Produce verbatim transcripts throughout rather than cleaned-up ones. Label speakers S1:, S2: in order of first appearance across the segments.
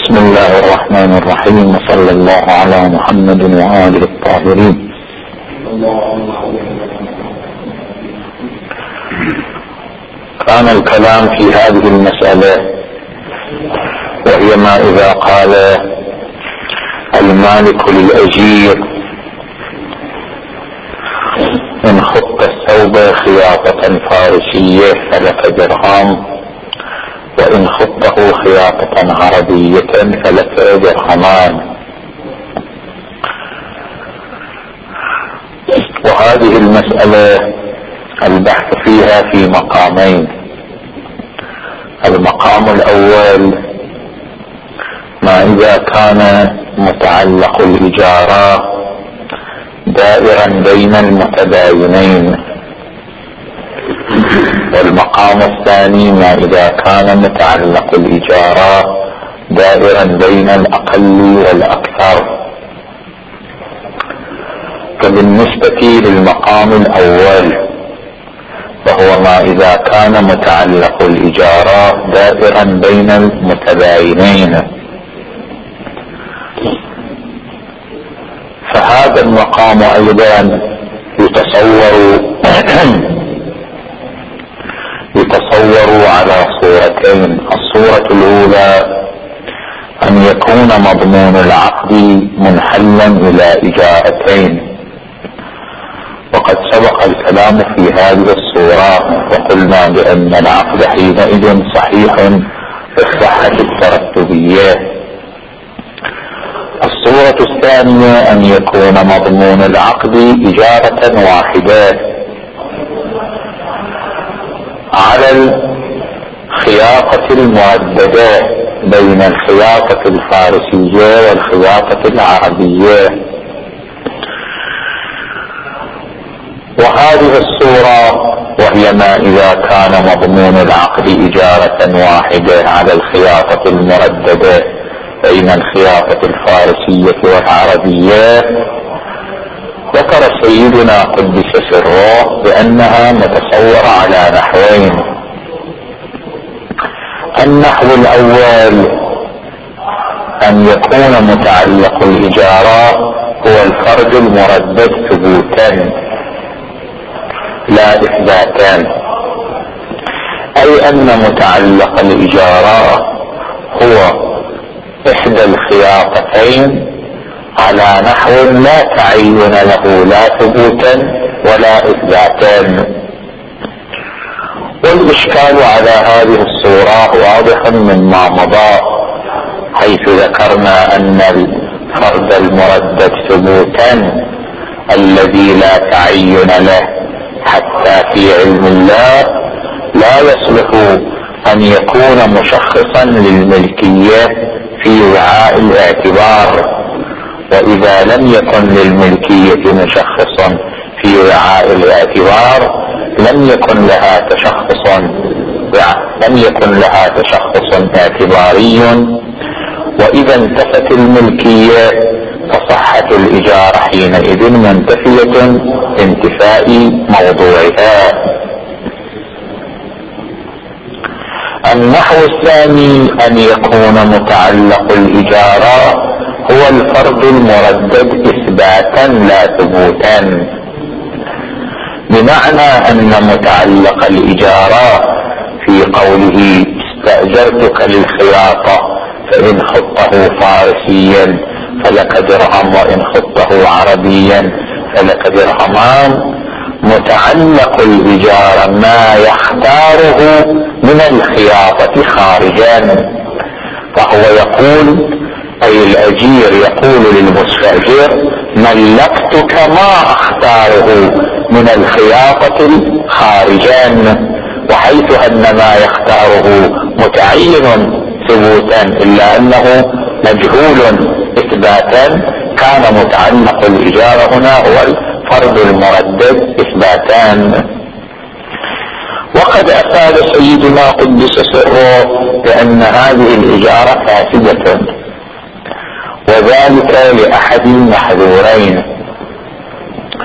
S1: بسم الله الرحمن الرحيم، وصلى الله على محمد وآله الطاهرين. كان الكلام في هذه المسألة، وهي ما إذا قال المالك للأجير: إن خط الثوب خياطة فارسية فلك درهم، وإن خطه خياطة عربية فلك درهمان. وهذه المسألة البحث فيها في مقامين. المقام الأول ما إذا كان متعلق الإجارة دائرا بين المتباينين، والمقام الثاني ما إذا كان متعلق الإجارة دائرا بين الأقل والأكثر. فبالنسبة للمقام الأول وهو ما إذا كان متعلق الإجارة دائرا بين المتباينين، فهذا المقام أيضا يتصور يتصور على صورتين. الصورة الأولى أن يكون مضمون العقد منحلا إلى إجارتين، وقد سبق الكلام في هذه الصورة وقلنا بأن العقد حينئذ صحيح بالصحة الترتبية. الصورة الثانية أن يكون مضمون العقد إجارة واحدة على الخياطة المعددة بين الخياطة الفارسية والخياطة العربية. وهذه الصورة وهي ما إذا كان مضمون العقد إجارة واحدة على الخياطة المرددة بين الخياطة الفارسية والعربية، ذكر سيدنا قدس سره بأنها متصورة على نحوين. النحو الأول أن يكون متعلق الإجارة هو الفرد المردد ثبوتا لا إثباتا، أي أن متعلق الإجارة هو إحدى الخياطتين على نحو لا تعين له لا ثبوتا ولا إثباتا. والإشكال على هذه الصورة واضح مما مضى، حيث ذكرنا أن الفرد المردد ثبوتا الذي لا تعين له حتى في علم الله لا يصلح أن يكون مشخصا للملكية في وعاء الاعتبار، وإذا لم يكن للملكية مشخصا في وعاء الاعتبار لم يكن لها تشخص لم يكن لها تشخص اعتباري، وإذا انتفت الملكية فصحة الإجارة حينئذ منتفية انتفاء موضوعها. النحو الثاني أن يكون متعلق الإجارة هو الفرد المردد إثباتا لا ثبوتا، بمعنى أن متعلق الإجارة في قوله استأجرتك للخياطة فإن خطه فارسيا فلك درهم وإن خطه عربيا فلك درهمان، متعلق الإجارة ما يختاره من الخياطة خارجا. فهو يقول أي الأجير يقول للمستأجر: ملكتك ما أختاره من الخياطة خارجا، وحيث أن ما يختاره متعين ثبوتا إلا أنه مجهول إثباتا، كان متعلق الإجارة هنا هو الفرد المردد إثباتان. وقد أفاد سيدنا قدس سره بأن هذه الإجارة فاسدة، وذلك لأحد المحذورين.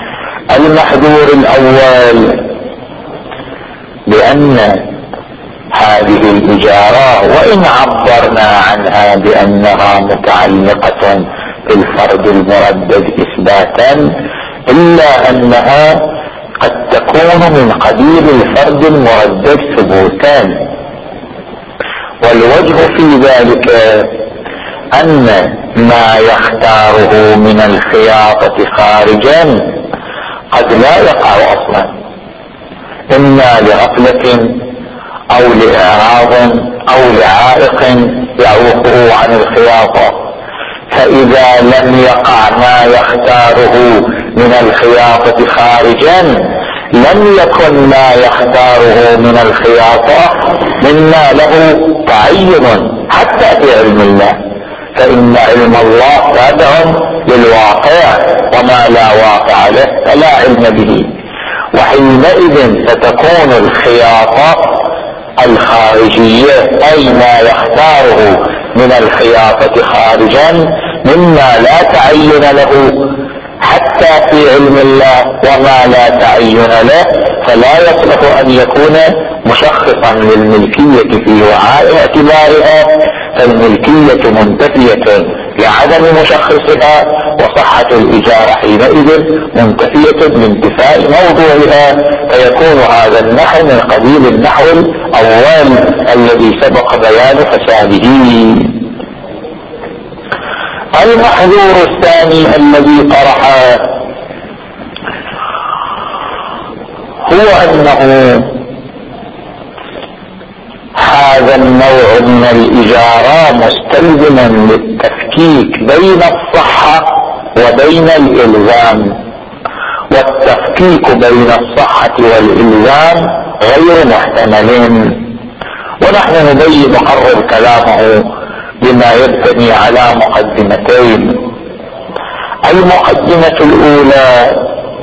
S1: المحذور الأول بأن هذه الإجارة وإن عبرنا عنها بأنها متعلقة بالفرد المردد إثباتا إلا أنها قد تكون من قبيل الفرد المردد ثبوتا. والوجه في ذلك أن ما يختاره من الخياطة خارجا قد لا يقع أصلا، إما لغفلة أو لإعراض أو لعائق يعوقه عن الخياطة. فإذا لم يقع ما يختاره من الخياطة خارجا لم يكن ما يختاره من الخياطة مما له تعين حتى في علم الله، فإن علم الله تابع للواقع وما لا واقع له فلا علم به. وحينئذ ستكون الخياطة الخارجية أي ما يختاره من الخياطة خارجا مما لا تعين له حتى في علم الله وما لا تعين له، فلا يصلح أن يكون مشخصا للملكية في وعاء اعتبارها، فالملكية منتفية لعدم مشخصها، وصحة الإجارة حينئذ منتفية لانتفاء موضوعها، فيكون هذا النحو من قبيل النحو الأول الذي سبق بيان فساده. المحذور الثاني الذي طرحه هو أنه هذا النوع من الإجارة مستلزما للتفكيك بين الصحة وبين الإلزام، والتفكيك بين الصحة والإلزام غير محتمل. ونحن نبين نقرر كلامه بما يبتني على مقدمتين. المقدمة الأولى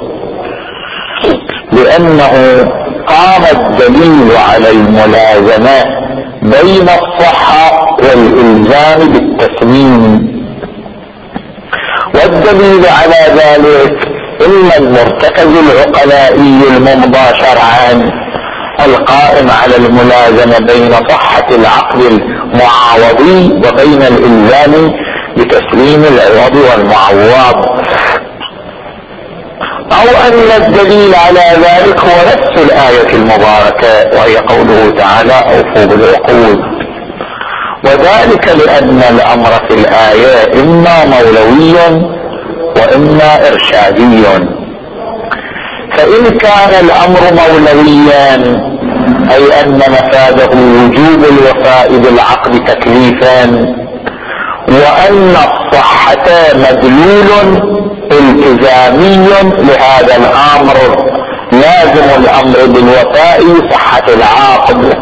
S1: لأنه قام الدليل على الملازمة بين الصحة والإلزام بالتسليم، والدليل على ذلك إما المرتكز العقلائي الممضى شرعا القائم على الملازمة بين صحة العقد المعاوضي وبين الإلزام بتسليم العوض والمعوض، أو أن الدليل على ذلك هو نفس الآية المباركة وهي قوله تعالى أوفوا بالعقود، وذلك لأن الأمر في الآية إما مولوي وإما إرشادي. فإن كان الأمر مولويا أي أن مفاده وجوب الوفاء بالعقد تكليفا، وأن الصحة مدلول التزامي لهذا الأمر لازم الأمر بالوفاء صحة العقد،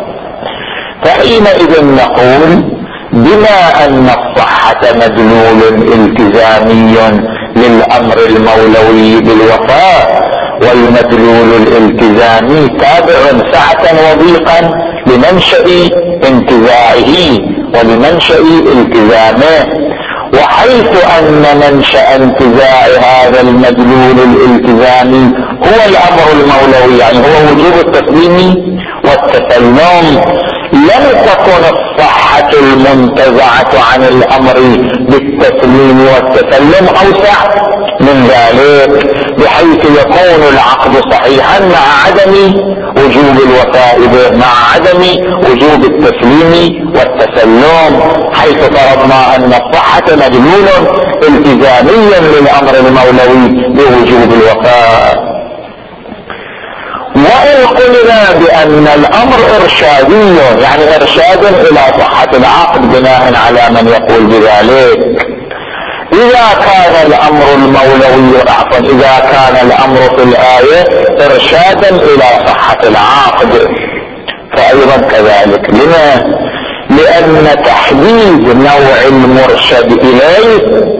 S1: فحينئذ نقول بما أن الصحة مدلول التزامي للأمر المولوي بالوفاء، والمدلول الالتزامي تابع سعة وضيقا لمنشأ انتزاعه ولمنشأ التزامه، وحيث أن منشأ انتزاع هذا المدلول الالتزامي هو الأمر المولوي يعني هو وجوب التسليم والتسلم، لم تكن الصحة المنتزعة عن الأمر بالتسليم والتسلم أوسع من ذلك، بحيث يكون العقد صحيحا مع عدم وجوب الوفاء به، مع عدم وجوب التسليم والتسلم، حيث فرضنا أن الصحة مدلول التزاميا للأمر المولوي بوجوب الوفاء. وإن قلنا بأن الأمر إرشادي يعني إرشاد إلى صحة العقد بناء على من يقول بذلك، إذا كان الأمر المولوي عفوا إذا كان الأمر في الآية إرشادا إلى صحة العقد فأيضا كذلك. لما؟ لأن تحديد نوع المرشد إليه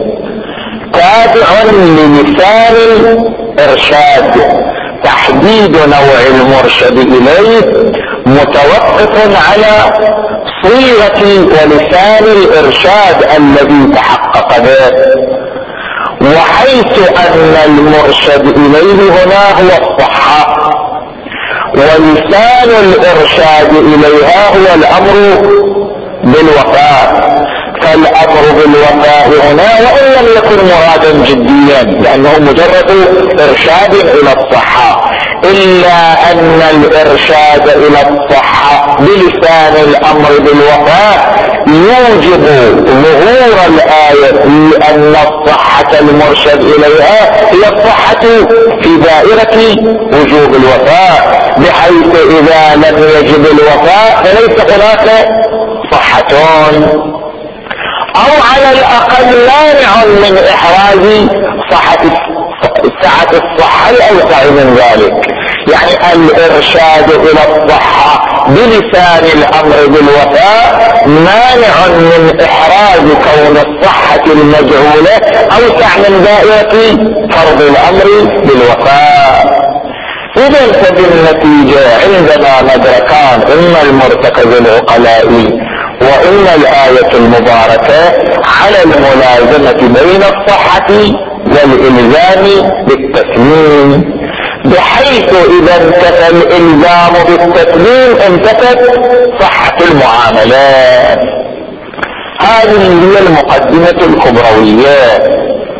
S1: تابع لمثال الإرشاد، تحديد نوع المرشد إليه متوقف على صيغة ولسان الإرشاد الذي تحقق به، وحيث أن المرشد إليه هنا هو الصحة، ولسان الارشاد اليها هو الامر بالوفاء. فالامر بالوفاء هنا وان لم يكن مرادا جديا لانه مجرد ارشاد الى الصحة، الا ان الارشاد الى الصحة بلسان الامر بالوفاء يوجب ظهور الآية ان الصحة المرشد اليها هي الصحة في دائرة وجوب الوفاء، بحيث اذا لم يجب الوفاء فليس هناك صحة، او على الاقل مانع من احراز صحة سعة الصحة الاوسع من ذلك. يعني الارشاد الى الصحة بلسان الامر بالوفاء مانع من احراز كون الصحة المجعولة اوسع من دائرة فرض الامر بالوفاء. اذا فبالنتيجة عندنا مدركان، اما المرتكز العقلاء وإن الآية المباركة على الملازمة بين الصحة والإلزام بالتسليم، بحيث إذا انتفى الإلزام بالتسليم انتفت صحة المعاملات. هذه هي المقدمة الكبروية.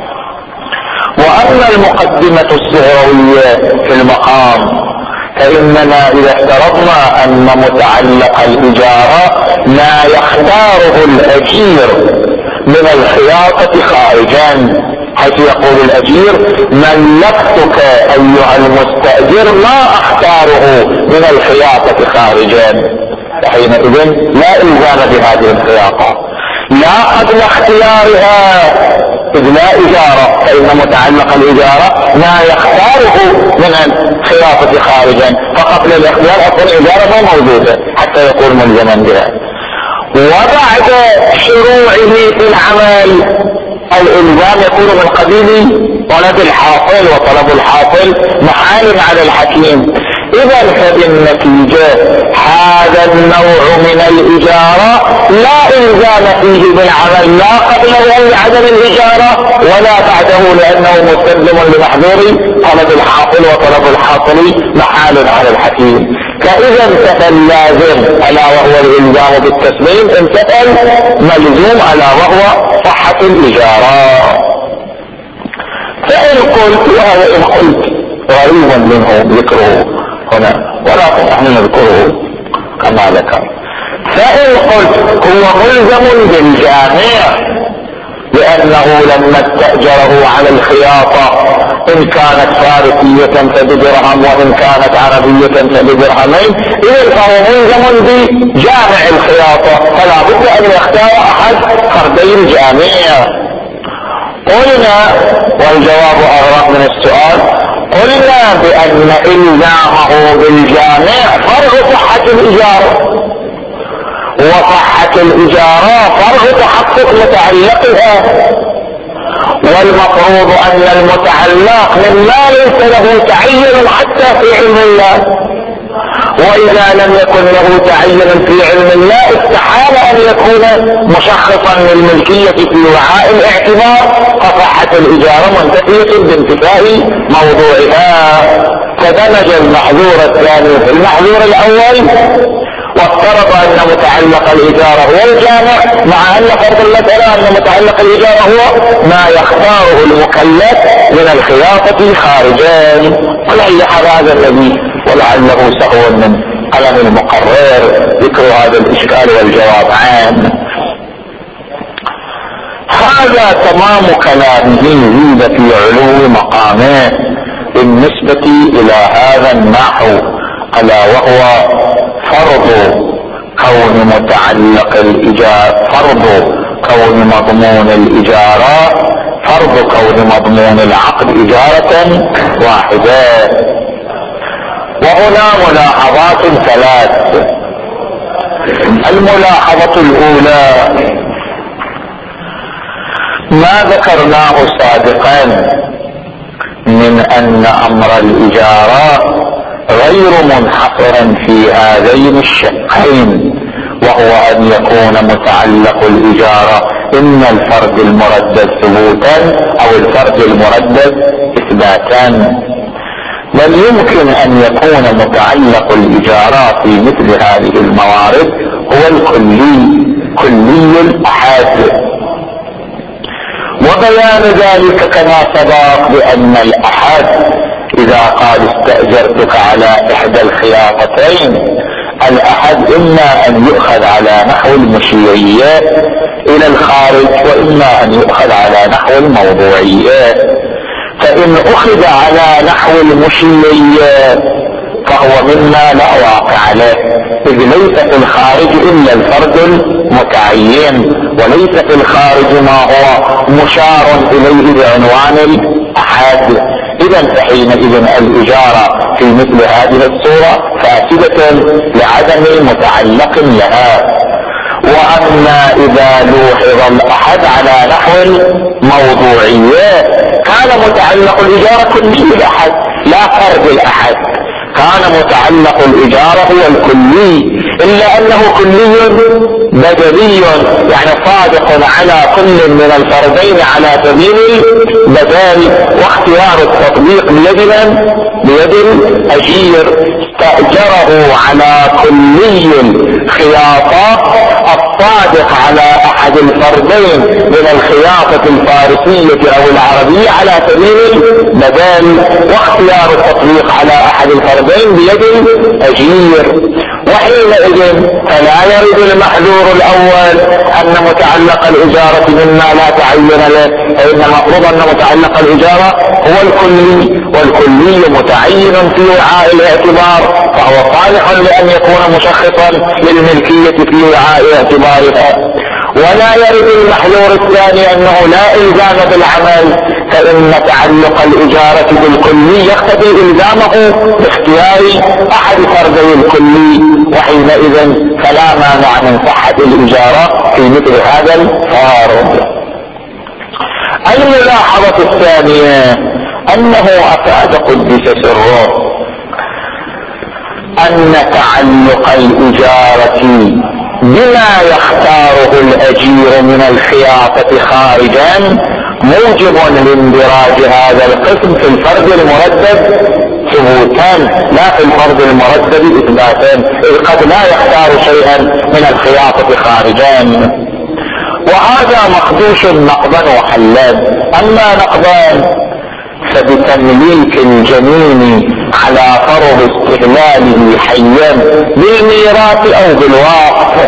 S1: وأما المقدمة الصغروية في المقام فإننا إذا افترضنا أن متعلق الإجارة ما يختاره الأجير من الخياطة خارجا، حيث يقول الأجير ملكتك أيها المستأجر ما أختاره من الخياطة خارجا، حينئذ لا إلزام بهذه الخياطة لا قبل اختيارها إذ لا إجارة، فإن متعلق الإجارة ما يختاره من الخياطة خارجا، فقبل الاختيار أكون إجارة ما موجودة حتى يكون ملزما بها. وبعد شروعه في العمل الإلزام يكون من قبيل طلب الحاصل، وطلب الحاصل محال على الحكيم. إذا فبالنتيجة هذا النوع من الإجارة لا إلزام فيه بالعمل لا قبله لعدم الإجارة ولا بعده لأنه مستلزم لمحظور طلب الحاصل، وطلب الحاصل محال على الحكيم. فإذا انتفى اللازم ألا وهو الإلزام بالتسليم، انتفى الملزوم ألا وهو صحة الإجارة. فإن قلت وإن قلت غريبا منه ذكره هنا ولكن نحن نذكره كما ذكر، فإن قلت هو ملزم بالجامع لأنه لما استأجره على الخياطة إن كانت فارسية فبدرهم وإن كانت عربية فبدرهمين، إذن فهو ملزم بجامع الخياطة، فلا بد أن يختار أحد فردي الجامع. قلنا والجواب أغرب من السؤال، قلنا بأن إلزامه بالجامع فرع صحة الإجارة، وصحة الإجارة فرع تحقق متعلقها، والمفروض أن المتعلق مما ليس له تعين حتى في علم الله، وإذا لم يكن له تعين في علم الله استحال أن يكون مشخصا للملكية في وعاء الاعتبار، فصحة الإجارة منتفية بانتفاء موضوعها. فدمج المحظور الثاني في المحظور الأول، وافترض أن متعلق الإجارة هو الجامع، مع أن فرض المسألة أن متعلق الإجارة هو ما يختاره المكلف من الخياطة خارجا. ولعل هذا الذي ولعله سهوا من قلم المقرر ذكر هذا الإشكال والجواب عنه. هذا تمام كلامه زيد في علو مقامه بالنسبة إلى هذا النحو، ألا وهو فرض كون متعلق الإجارة، فرض كون مضمون الإجارة، فرض كون مضمون العقد إجارة واحدة. وهنا ملاحظات ثلاث. الملاحظة الأولى ما ذكرناه سابقا من أن أمر الإجارة غير منحصرا في هذين الشقين، وهو أن يكون متعلق الإجارة إما الفرد المردد ثبوتا أو الفرد المردد إثباتا. بل يمكن ان يكون متعلق الاجارة في مثل هذه الموارد هو الكلي، كلي الاحد. وبيان ذلك كما سبق بان الاحد اذا قال استأجرتك على احدى الخياطتين، الاحد اما ان يؤخذ على نحو المشيرية الى الخارج واما ان يؤخذ على نحو الموضوعية. فان اخذ على نحو المشيرية فهو مما لا واقع له، اذ ليس في الخارج الا الفرد المتعين، وليس في الخارج ما هو مشار اليه بعنوان الاحد. اذا فحينئذ الاجارة في مثل هذه الصورة فاسدة لعدم متعلق لها. واما اذا لوحظ الاحد على نحو الموضوعية كان متعلق الاجارة كلي الاحد لا فرد الاحد، كان متعلق الاجارة هو الكلي، الا انه كلي بدلي، يعني صادق على كل من الفردين على سبيل البدل، واختيار التطبيق بيد من؟ بيد الاجير. استأجره على كلي الخياطة الصادق على احد الفردين من الخياطة الفارسية او العربية على سبيل البدل، واختيار التطبيق على احد الفردين بيد الاجير. وحينئذ فلا يرد المحذور الاول ان متعلق الاجارة مما لا تعين له، فان المفروض ان متعلق الاجارة هو الكلي، والكلي متعين في وعاء الاعتبار، فهو صالح لان يكون مشخصا للملكية في وعاء اعتبارها. ولا يرد المحذور الثاني انه لا الزام بالعمل، فان تعلق الاجارة بالكلي يقتضي الزامه باختيار احد فردي الكلي، وحينئذ فلا مانع من صحة الاجارة في مثل هذا الفارض. الملاحظة الثانية انه افاد قدس سره ان تعلق الاجارة بما يختاره الاجير من الخياطة خارجا موجب لاندراج هذا القسم في الفرد المرتب ثبوتا لا في الفرد المرتب اثباتا، اذ قد لا يختار شيئا من الخياطة خارجا. وهذا مخدوش نقضا وحلا. اما نقضان فبتمليك الجنين على فرض استهلاله حيا بالميراث او بالوقف.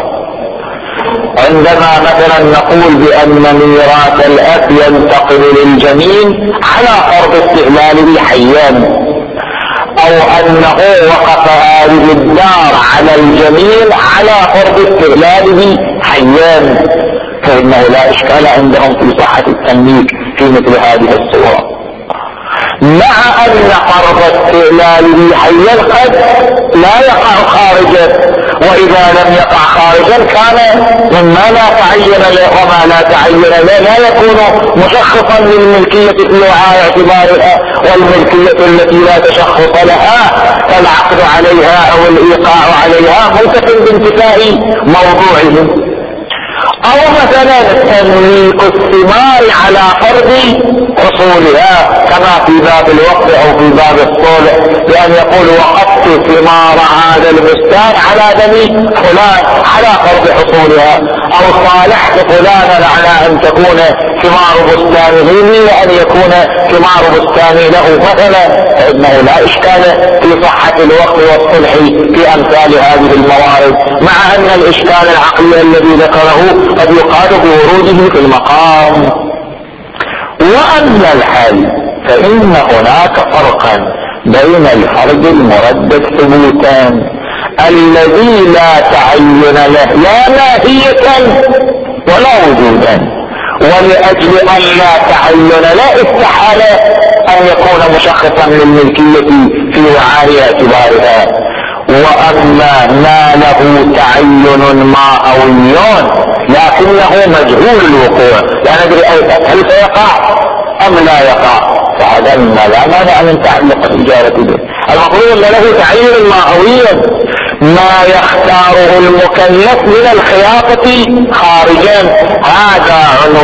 S1: عندما مثلا نقول بان ميراث الاب ينتقل للجنين على فرض استهلاله حيا، او انه وقف هذه الدار على الجنين على فرض استهلاله حيا، فانه لا اشكال عندهم في صحة التمليك في مثل هذه الصورة، مع ان فرض استهلاله حيا قد لا يقع خارجا، واذا لم يقع خارجا كان مما لا تعين له، وما لا تعين له لا يكون مشخصا للملكية في وعاء اعتبارها، والملكية التي لا تشخص لها فالعقد عليها او الايقاع عليها منتفٍ بانتفاء موضوعه. او مثلا تمليك الثمار على فرض حصولها كما في باب الوقف او في باب الصلح، بان يقول وقفت ثمار هذا البستان على دم فلان على فرض حصولها، او صالحت فلانا على ان تكون ثمار بستانه لي وان يكون ثمار بستاني له مثلا، فانه لا اشكال في صحة الوقف والصلح في امثال هذه الموارد، مع ان الاشكال العقلي الذي ذكره قد يقال بوروده في المقام. واما الحل فان هناك فرقا بين الفرد المردد ثبوتا الذي لا تعين له لا ماهية ولا وجودا، ولاجل ان لا تعين لا استحال ان يكون مشخصا للملكية في وعاء اعتبارها. واما ما له تعين ماهوي لكنه مجهول الوقوع، لا ندري هل سيقع ام لا يقع، فهذا لا مانع من تعلق الاجارة به. المفروض ان له تعين ماهوي ما يختاره المكلف من الخياطة خارجا، هذا عنوان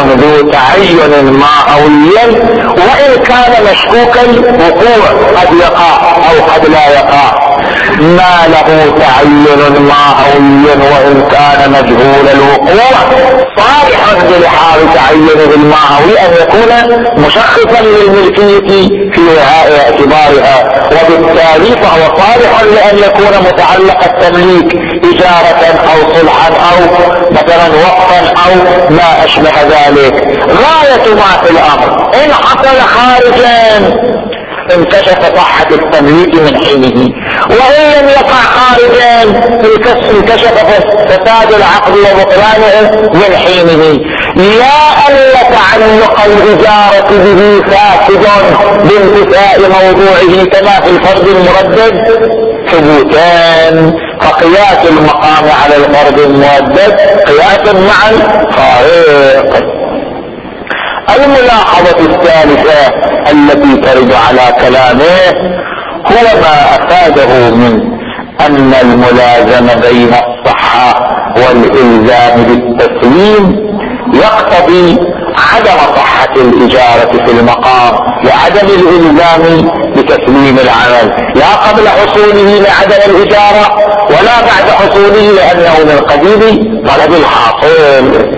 S1: صحيح ذو تعين ماهوي وإن كان مشكوك الوقوع، قد يقع أو قد لا يقع. ما له تعين ماهوي وإن كان مجهول الوقوع صالح بلحاظ تعينه الماهوي أن يكون مشخصا للملكية في وعاء اعتبارها، وبالتالي فهو صالح لأن يكون متعلق التمليك إجارة أو صلحا أو مثلا وقفا أو ما أشبه ذلك. غاية ما في الأمر إن حصل خارجا انكشف صحة التمليك من حينه، وإن لم يقع خارجا انكشف فساد العقد وبطلانه من حينه. لا أن تعلق الإجارة به فاسد بانتفاء موضوعه كما في الفرض المردد ثبوتان، فقياس المقام على الفرض المردد قياس مع الفارق. الملاحظة الثالثة التي ترد على كلامه هو ما أفاده من أن الملازم بين الصحة والإلزام بالتسليم يقتضي عدم صحة الإجارة في المقام لعدم الإلزام بتسليم العمل، لا قبل حصوله لعدم الإجارة ولا بعد حصوله لأنه من قبيل طلب الحاصل.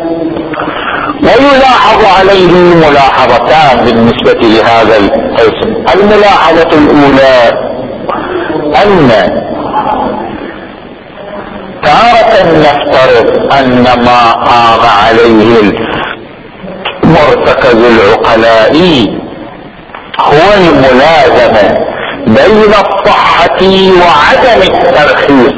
S1: ويلاحظ عليه ملاحظتان بالنسبة لهذا القسم. الملاحظة الأولى أن تارة نفترض أن ما قام عليه مرتكز العقلاء هو الملازمة بين الصحة وعدم الترخيص،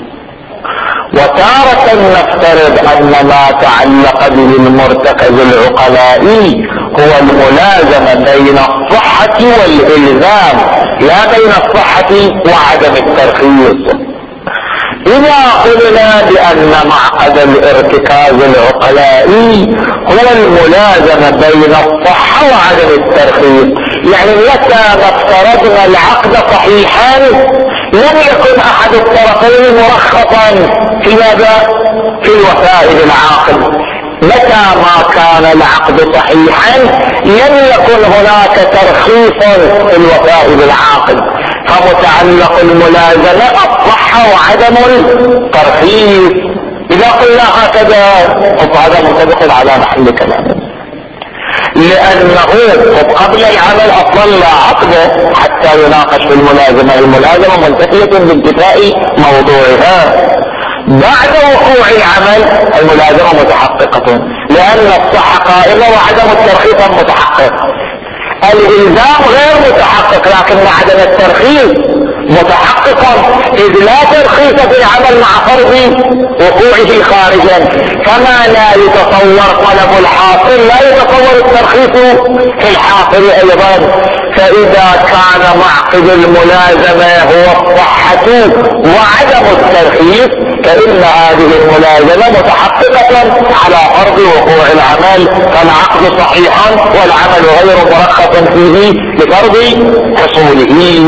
S1: وتارة نفترض أن ما تعلق به المرتكز العقلاء هو الملازمة بين الصحة والإلزام لا بين الصحة وعدم الترخيص. إذا قلنا بأن معقد الارتكاز العقلائي هو الملازمة بين الصحة وعدم الترخيص، يعني متى ما افترضنا العقد صحيحا لم يكن أحد الطرفين مرخصا في ماذا؟ في الوفاء بالعاقد. متى ما كان العقد صحيحا لم يكن هناك ترخيص في الوفاء بالعاقد، فمتعلق الملازمة الصحة وعدم الترخيص. إذا قلنا هكذا فهذا متدخل على محل كلامه، لأنه قبل العمل أصلا لا عقد حتى يناقش في الملازمة. الملازمة منتفية بانتفاء موضوعها. بعد وقوع العمل الملازمة متحققة لأن الصحة قائمة وعدم الترخيص متحقق. الإلزام غير متحقق لكن عدم الترخيص متحققا، إذ لا ترخيص في العمل مع فرض وقوعه خارجا، كما لا يتصور طلب الحاصل لا يتصور الترخيص في الحاصل أيضا. فإذا كان معقد الملازمة هو الصحة وعدم الترخيص فإن هذه الملازمة متحققة على فرض وقوع العمل، فالعقد صحيحا والعمل غير مرخص فيه لفرض حصوله.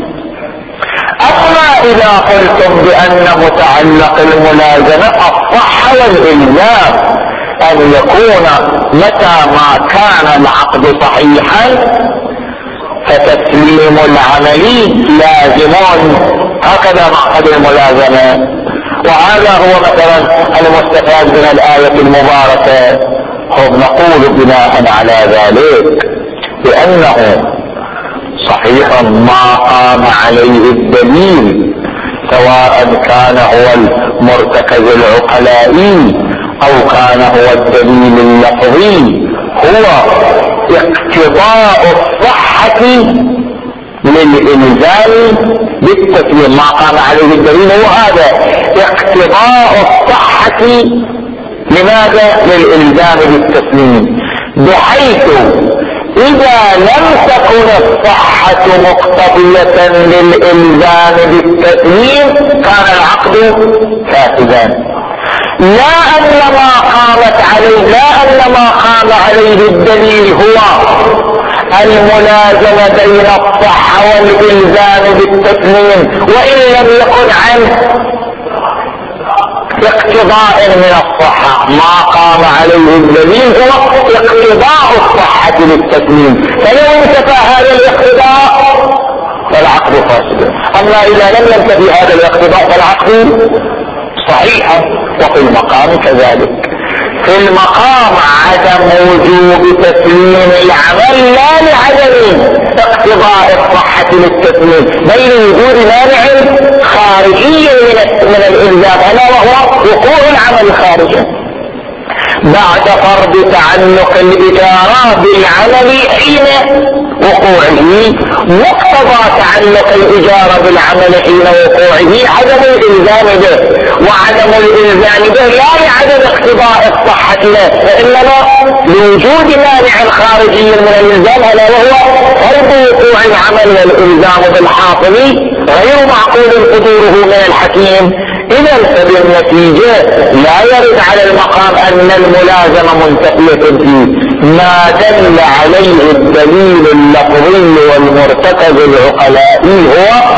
S1: أما إذا قلتم بأن متعلق الملازمة الصحة والإلزام أن يكون متى ما كان العقد صحيحا فتسليم العمل لازم، هكذا معقد الملازمة. وهذا هو مثلا المستفاد من الآية المباركة. هم نقول بناء على ذلك بأنه صحيح ما قام عليه الدليل سواء كان هو المرتكز العقلائي أو كان هو الدليل اللفظي هو اقتضاء الصحة للإلزام بالتسليم. ما قام عليه الدليل هو هذا اقتضاء الصحة لماذا؟ للإلزام بالتسليم، بحيث إذا لم تكن الصحة مقتضية للإلزام بالتسليم كان العقد فاسدا. لا أن ما قامت عليه لا أن ما قام عليه الدليل هو الملازمة بين الصحة والإلزام بالتسليم وإن لم يكن عنه اقتضاء من الصحة، ما قام عليه الدليل هو اقتضاء الصحة للتسليم، فلو انتفى هذا الاقتضاء فالعقد فاسد. اما اذا لم ينتفي هذا الاقتضاء فالعقد صحيح. وفي المقام كذلك، في المقام عدم وجوب تسليم العمل لا لعدم اقتضاء الصحة للتسليم، بل لوجود مانع خارجي من, من الإلزام، ألا وهو وقوع العمل خارجا بعد فرض تعلق الإجارة بالعمل حين وقوعه. مقتضى تعلق الإجارة بالعمل حين وقوعه عدم الإلزام به، وعدم الإلزام به لا لعدم اقتضاء الصحة له، وإنما لوجود مانع خارجي من الإلزام، ألا وهو فرض وقوع العمل والإلزام بالحاصل غير معقول قدوره من الحكيم. إذا فبالنتيجة لا يرد على المقام أن الملازمة منتفية فيه، ما دل عليه الدليل اللفظي والمرتكز العقلائي هو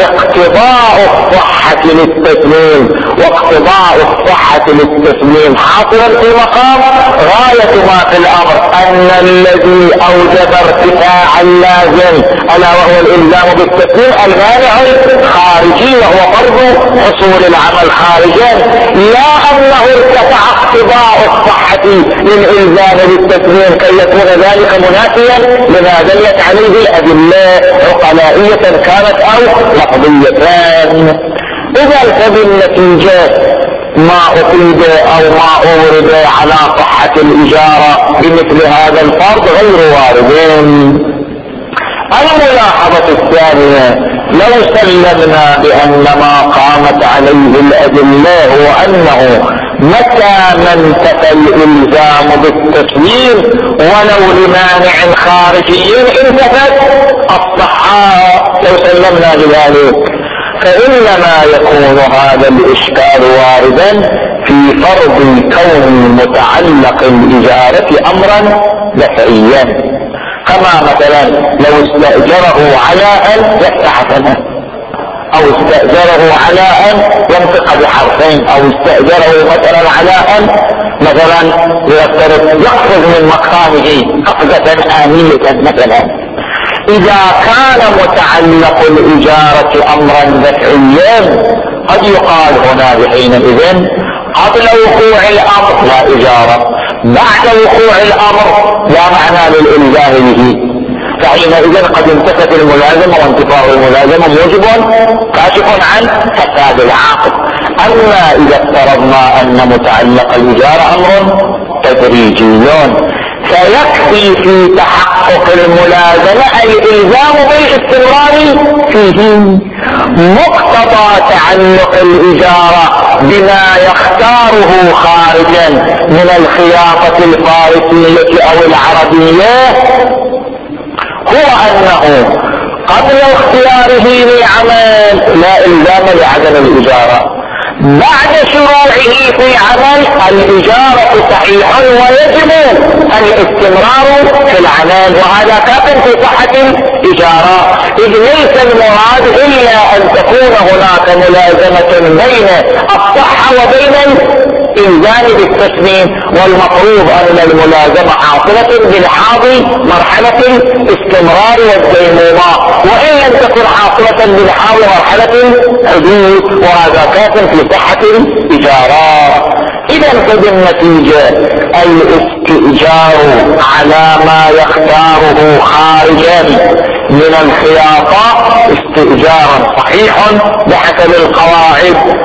S1: اقتضاء الصحة للتسليم، واقتضاء الصحة للتسليم حاصلا في مقام غاية ما في الأمر أن الذي أوجب ارتفاع اللازم ألا وهو الإلزام بالتسليم المانع الخارجي وهو فرض حصول العمل خارجا، لا أنه ارتفع اقتضاء الصحة للإلزام بالتسليم كي يكون ذلك منافيا لما دلت عليه الأدلة عقلائية كانت أو لفظيتان. إذا فبالنتيجة ما أفيد أو ما أورد على صحة الإجارة بمثل هذا الفرض غير واردين. الملاحظة الثانية، لو سلمنا بأن ما قامت عليه الأدلة هو أنه متى ما انتفى الإلزام بالتسليم ولو لمانع خارجي انتفت الصحة، لو سلمنا بذلك فإنما يكون هذا الإشكال واردا في فرض كون متعلق الإجارة أمرا دفعيا، كما مثلا لو استأجره على أن يفتح فنه، أو استأجره على أن ينطق بحرفين، أو استأجره مثلا على أن مثلا يقفز من مقامه قفزة آنية مثلا. إذا كان متعلق الإجارة أمرا دفعيا قد يقال هنا بحينئذ قبل وقوع الأمر لا إجارة، بعد وقوع الأمر لا معنى للإلزام به، فحينئذ قد انتفت الملازمة، وانتفاء الملازمة موجب كاشف عن فساد العقد. أما إذا افترضنا أن متعلق الإجارة أمر تدريجي فيكفي في تحقق الملازمة الإلزام بالاستمرار فيه، مقتضى تعلق الإجارة بما يختاره خارجا من الخياطة الفارسية أو العربية هو أنه قبل اختياره للعمل لا إلزام لعدم الإجارة، بعد شروعه في عمل الإجارة صحيح ويجب الاستمرار في العمل، وهذا كاف في صحة الإجارة، إذ ليس المراد إلا أن تكون هناك ملازمة بين الصحة وبين الإلزام بالتسليم، والمفروض أن الملازمة حاصلة بلحاظ مرحلة الاستمرار والديمومة، وإن لم تكن حاصلة بلحاظ مرحلة الحدوث، وهذا كاف في صحة الإجارة. إذا فبالنتيجة الاستئجار على ما يختاره خارجا من الخياطة استئجار صحيح بحسب القواعد